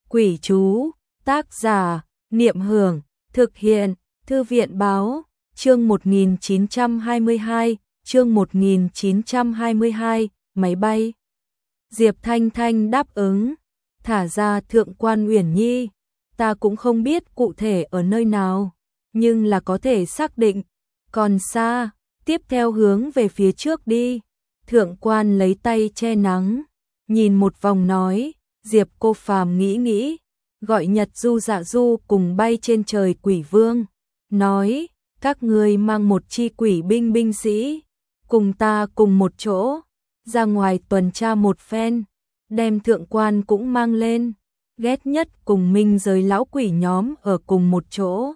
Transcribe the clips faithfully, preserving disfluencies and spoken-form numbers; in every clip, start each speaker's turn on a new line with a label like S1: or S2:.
S1: Quỷ chú, tác giả, Niệm Hưởng, thực hiện, Thư viện báo, chương một nghìn chín trăm hai mươi hai, chương một nghìn chín trăm hai mươi hai, máy bay. Diệp Thanh Thanh đáp ứng, thả ra Thượng quan Uyển Nhi, ta cũng không biết cụ thể ở nơi nào, nhưng là có thể xác định, còn xa, tiếp theo hướng về phía trước đi. Thượng quan lấy tay che nắng, nhìn một vòng nói, Diệp Cô Phàm nghĩ nghĩ, gọi Nhật Du Dạ Du cùng bay trên trời quỷ vương, nói, các ngươi mang một chi quỷ binh binh sĩ, cùng ta cùng một chỗ, ra ngoài tuần tra một phen, đem thượng quan cũng mang lên, ghét nhất cùng minh giới lão quỷ nhóm ở cùng một chỗ.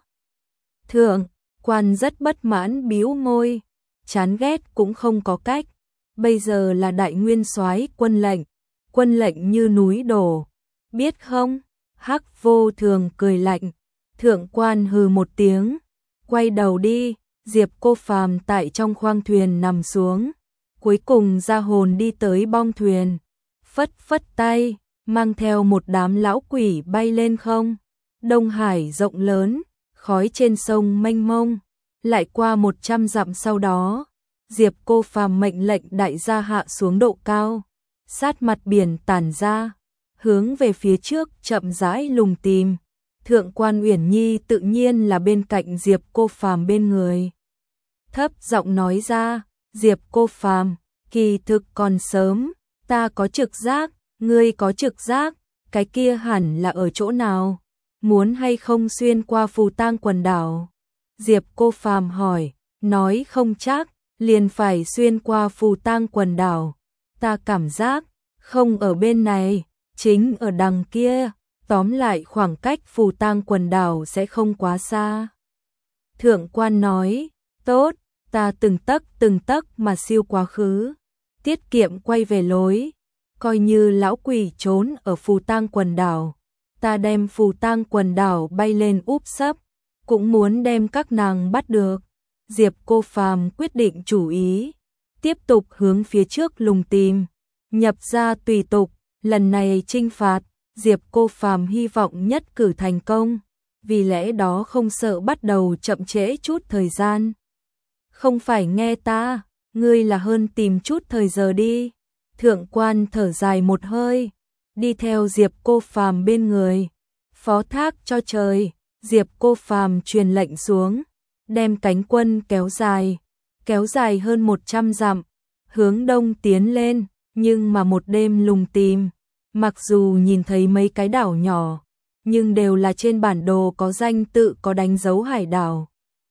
S1: Thượng quan rất bất mãn bĩu môi, chán ghét cũng không có cách, bây giờ là đại nguyên soái quân lệnh, quân lệnh như núi đổ, biết không? Hắc Vô Thường cười lạnh, thượng quan hừ một tiếng, quay đầu đi. Diệp Cô Phàm tại trong khoang thuyền nằm xuống, cuối cùng ra hồn đi tới bong thuyền, phất phất tay, mang theo một đám lão quỷ bay lên không. Đông Hải rộng lớn, khói trên sông mênh mông, lại qua một trăm dặm sau đó, Diệp Cô Phàm mệnh lệnh đại gia hạ xuống độ cao, sát mặt biển tản ra, hướng về phía trước chậm rãi lùng tìm. Thượng quan Uyển Nhi tự nhiên là bên cạnh Diệp Cô Phàm bên người. Thấp giọng nói ra, Diệp Cô Phàm, kỳ thực còn sớm, ta có trực giác, ngươi có trực giác, cái kia hẳn là ở chỗ nào, muốn hay không xuyên qua Phù Tang quần đảo? Diệp Cô Phàm hỏi, nói không chắc, liền phải xuyên qua Phù Tang quần đảo, ta cảm giác, không ở bên này, chính ở đằng kia. Tóm lại khoảng cách Phù Tang quần đảo sẽ không quá xa. Thượng quan nói, tốt, ta từng tấc từng tấc mà siêu quá khứ, tiết kiệm quay về lối, coi như lão quỷ trốn ở Phù Tang quần đảo, ta đem Phù Tang quần đảo bay lên úp sấp, cũng muốn đem các nàng bắt được. Diệp Cô Phàm quyết định chủ ý, tiếp tục hướng phía trước lùng tìm, nhập ra tùy tục, lần này trinh phạt. Diệp Cô Phàm hy vọng nhất cử thành công, vì lẽ đó không sợ bắt đầu chậm trễ chút thời gian. Không phải nghe ta, ngươi là hơn tìm chút thời giờ đi. Thượng quan thở dài một hơi, đi theo Diệp Cô Phàm bên người, phó thác cho trời. Diệp Cô Phàm truyền lệnh xuống, đem cánh quân kéo dài, kéo dài hơn một trăm dặm, hướng đông tiến lên, nhưng mà một đêm lùng tìm. Mặc dù nhìn thấy mấy cái đảo nhỏ, nhưng đều là trên bản đồ có danh tự có đánh dấu hải đảo.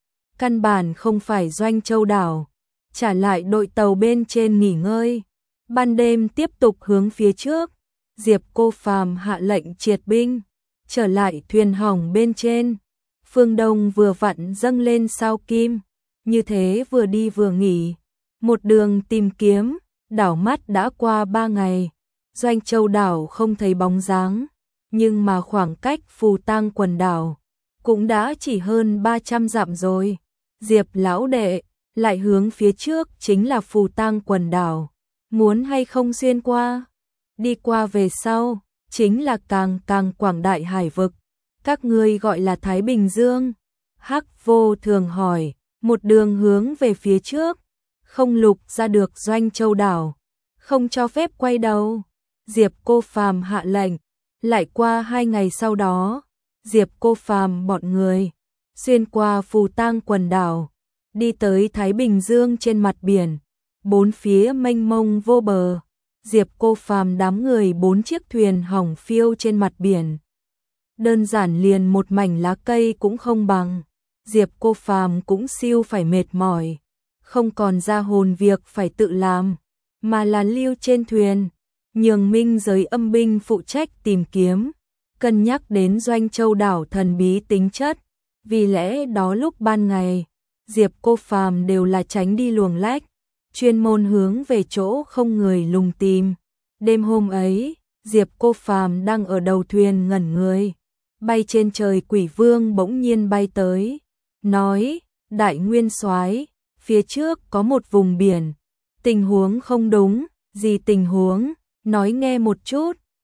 S1: Căn bản không phải Doanh Châu đảo, trả lại đội tàu bên trên nghỉ ngơi. Ban đêm tiếp tục hướng phía trước, Diệp Cô Phàm hạ lệnh triệt binh, trở lại thuyền hỏng bên trên. Phương Đông vừa vặn dâng lên sao kim, như thế vừa đi vừa nghỉ, một đường tìm kiếm, đảo mắt đã qua ba ngày. Doanh Châu đảo không thấy bóng dáng, nhưng mà khoảng cách Phù Tang quần đảo cũng đã chỉ hơn ba trăm dặm rồi. Diệp lão đệ, lại hướng phía trước chính là Phù Tang quần đảo, muốn hay không xuyên qua? Đi qua về sau, chính là càng càng quảng đại hải vực, các ngươi gọi là Thái Bình Dương. Hắc Vô Thường hỏi, một đường hướng về phía trước, không lục ra được Doanh Châu đảo, không cho phép quay đầu. Diệp Cô Phàm hạ lệnh, lại qua hai ngày sau đó, Diệp Cô Phàm bọn người xuyên qua Phù Tang quần đảo, đi tới Thái Bình Dương trên mặt biển, bốn phía mênh mông vô bờ. Diệp Cô Phàm đám người bốn chiếc thuyền hỏng phiêu trên mặt biển, đơn giản liền một mảnh lá cây cũng không bằng. Diệp Cô Phàm cũng siêu phải mệt mỏi, không còn ra hồn việc phải tự làm, mà là lưu trên thuyền. Nhường minh giới âm binh phụ trách tìm kiếm, cân nhắc đến Doanh Châu đảo thần bí tính chất, vì lẽ đó lúc ban ngày, Diệp Cô Phàm đều là tránh đi luồng lách, chuyên môn hướng về chỗ không người lùng tìm. Đêm hôm ấy, Diệp Cô Phàm đang ở đầu thuyền ngẩn người, bay trên trời quỷ vương bỗng nhiên bay tới, nói, đại nguyên soái, phía trước có một vùng biển, tình huống không đúng. Gì tình huống? Nói nghe một chút.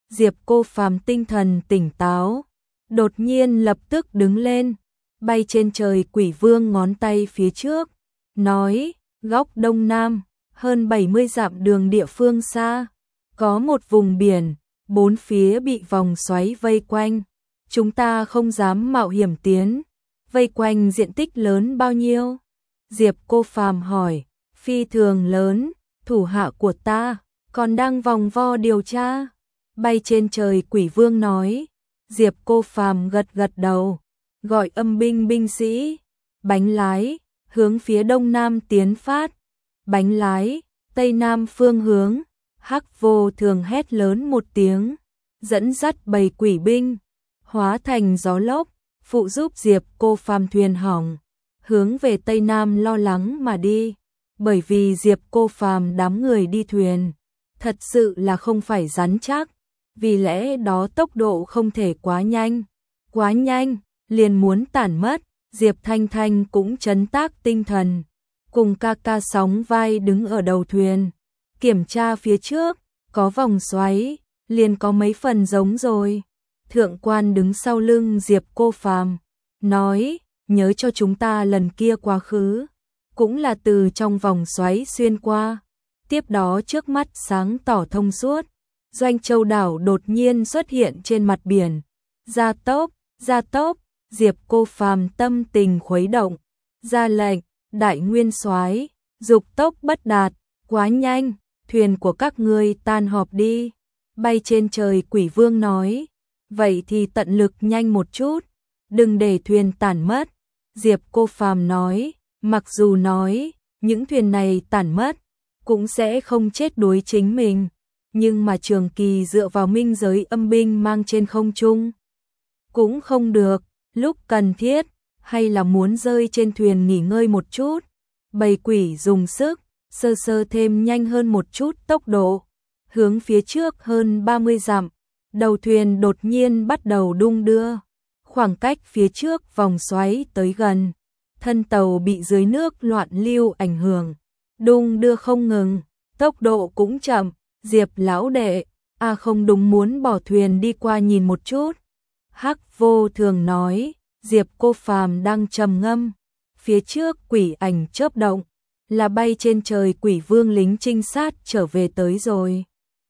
S1: Diệp Cô Phàm tinh thần tỉnh táo, đột nhiên lập tức đứng lên, bay trên trời. Quỷ Vương ngón tay phía trước, nói, góc đông nam, hơn bảy mươi dặm đường địa phương xa, có một vùng biển, bốn phía bị vòng xoáy vây quanh, chúng ta không dám mạo hiểm tiến. Vây quanh diện tích lớn bao nhiêu? Diệp Cô Phàm hỏi. Phi thường lớn, thủ hạ của ta còn đang vòng vo điều tra. Bay trên trời. Quỷ Vương nói. Diệp Cô Phàm gật gật đầu, gọi âm binh binh sĩ, bánh lái, hướng phía đông nam tiến phát. Bánh lái, tây nam phương hướng. Hắc Vô Thường hét lớn một tiếng, dẫn dắt bầy quỷ binh, hóa thành gió lốc, phụ giúp Diệp Cô Phàm thuyền hỏng, hướng về tây nam lo lắng mà đi. Bởi vì Diệp Cô Phàm đám người đi thuyền, thật sự là không phải rắn chắc, vì lẽ đó tốc độ không thể quá nhanh. Quá nhanh, liền muốn tản mất. Diệp Thanh Thanh cũng trấn tác tinh thần, cùng ca ca sóng vai đứng ở đầu thuyền, kiểm tra phía trước, có vòng xoáy, liền có mấy phần giống rồi. Thượng quan đứng sau lưng Diệp Cô Phàm, nói, nhớ cho chúng ta lần kia quá khứ, cũng là từ trong vòng xoáy xuyên qua. Tiếp đó trước mắt sáng tỏ thông suốt, Doanh Châu đảo đột nhiên xuất hiện trên mặt biển. Gia tốc, gia tốc, Diệp Cô Phàm tâm tình khuấy động, ra lệnh, Đại Nguyên Soái, dục tốc bất đạt, quá nhanh, thuyền của các ngươi tan họp đi. Bay trên trời. Quỷ Vương nói, vậy thì tận lực nhanh một chút, đừng để thuyền tản mất. Diệp Cô Phàm nói, mặc dù nói, những thuyền này tản mất, cũng sẽ không chết đuối chính mình, nhưng mà trường kỳ dựa vào minh giới âm binh mang trên không trung, cũng không được, lúc cần thiết, hay là muốn rơi trên thuyền nghỉ ngơi một chút. Bầy quỷ dùng sức, sơ sơ thêm nhanh hơn một chút tốc độ, hướng phía trước hơn ba mươi dặm, đầu thuyền đột nhiên bắt đầu đung đưa, khoảng cách phía trước vòng xoáy tới gần, thân tàu bị dưới nước loạn lưu ảnh hưởng, đung đưa không ngừng, tốc độ cũng chậm. Diệp lão đệ, a à không đúng, muốn bỏ thuyền đi qua nhìn một chút. Hắc Vô Thường nói. Diệp Cô Phàm đang trầm ngâm, phía trước quỷ ảnh chớp động, là bay trên trời. Quỷ Vương lính trinh sát trở về tới rồi.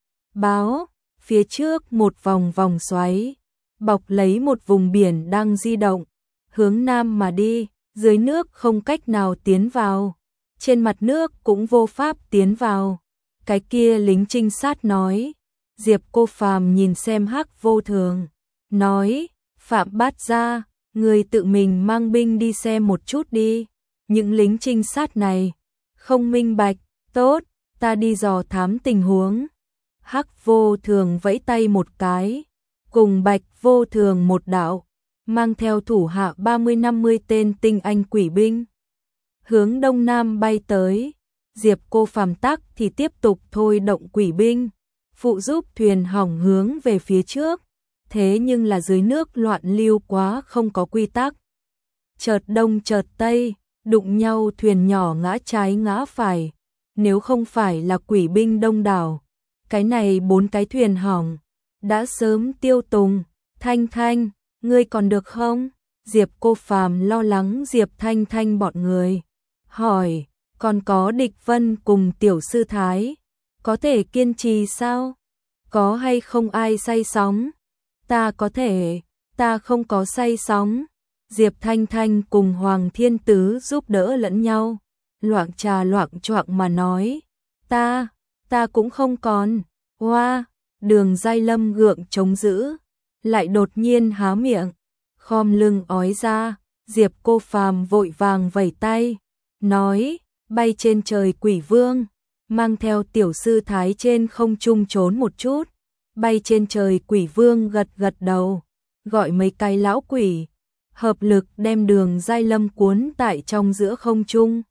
S1: Báo, phía trước một vòng vòng xoáy, bọc lấy một vùng biển đang di động, hướng nam mà đi, dưới nước không cách nào tiến vào, trên mặt nước cũng vô pháp tiến vào. Cái kia lính trinh sát nói. Diệp Cô Phàm nhìn xem Hắc Vô Thường, nói, Phạm Bát Gia, người tự mình mang binh đi xem một chút đi, những lính trinh sát này không minh bạch. Tốt, ta đi dò thám tình huống. Hắc Vô Thường vẫy tay một cái, cùng Bạch Vô Thường một đạo, mang theo thủ hạ ba mươi năm mươi tên tinh anh quỷ binh, hướng đông nam bay tới. Diệp Cô Phàm tắc thì tiếp tục thôi động quỷ binh, phụ giúp thuyền hỏng hướng về phía trước. Thế nhưng là dưới nước loạn lưu quá không có quy tắc, chợt đông chợt tây, đụng nhau thuyền nhỏ ngã trái ngã phải. Nếu không phải là quỷ binh đông đảo, cái này bốn cái thuyền hỏng đã sớm tiêu tùng. Thanh Thanh, ngươi còn được không? Diệp Cô Phàm lo lắng Diệp Thanh Thanh bọn người, hỏi, còn có Địch Vân cùng Tiểu Sư Thái, có thể kiên trì sao? Có hay không ai say sóng? Ta có thể, ta không có say sóng. Diệp Thanh Thanh cùng Hoàng Thiên Tứ giúp đỡ lẫn nhau, loạng trà loạng choạng mà nói, ta, ta cũng không còn. Hoa, Đường Giai Lâm gượng chống giữ, lại đột nhiên há miệng, khom lưng ói ra. Diệp Cô Phàm vội vàng vẩy tay, nói, bay trên trời. Quỷ Vương mang theo Tiểu Sư Thái trên không trung trốn một chút. Bay trên trời. Quỷ Vương gật gật đầu, gọi mấy cái lão quỷ, hợp lực đem Đường Giai Lâm cuốn tại trong giữa không trung,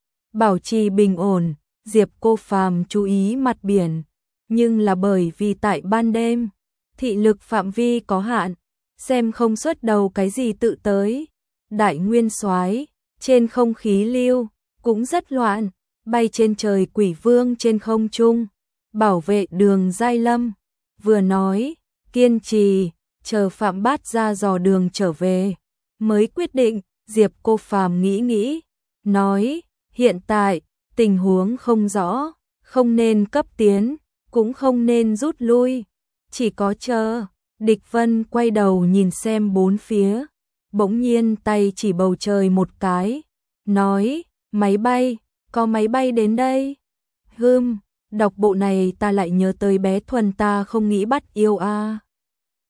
S1: bảo trì bình ổn. Diệp Cô Phàm chú ý mặt biển, nhưng là bởi vì tại ban đêm, thị lực phạm vi có hạn, xem không xuất đầu cái gì tự tới. Đại Nguyên Soái, trên không khí lưu cũng rất loạn, bay trên trời. Quỷ Vương trên không trung bảo vệ Đường Giai Lâm, vừa nói, kiên trì, chờ Phạm Bát ra dò đường trở về, mới quyết định. Diệp Cô Phàm nghĩ nghĩ, nói, hiện tại, tình huống không rõ, không nên cấp tiến, cũng không nên rút lui, chỉ có chờ. Địch Vân quay đầu nhìn xem bốn phía, bỗng nhiên tay chỉ bầu trời một cái, nói, máy bay, có máy bay đến đây. Hừm, đọc bộ này ta lại nhớ tới bé Thuần ta không nghĩ bắt yêu a. À.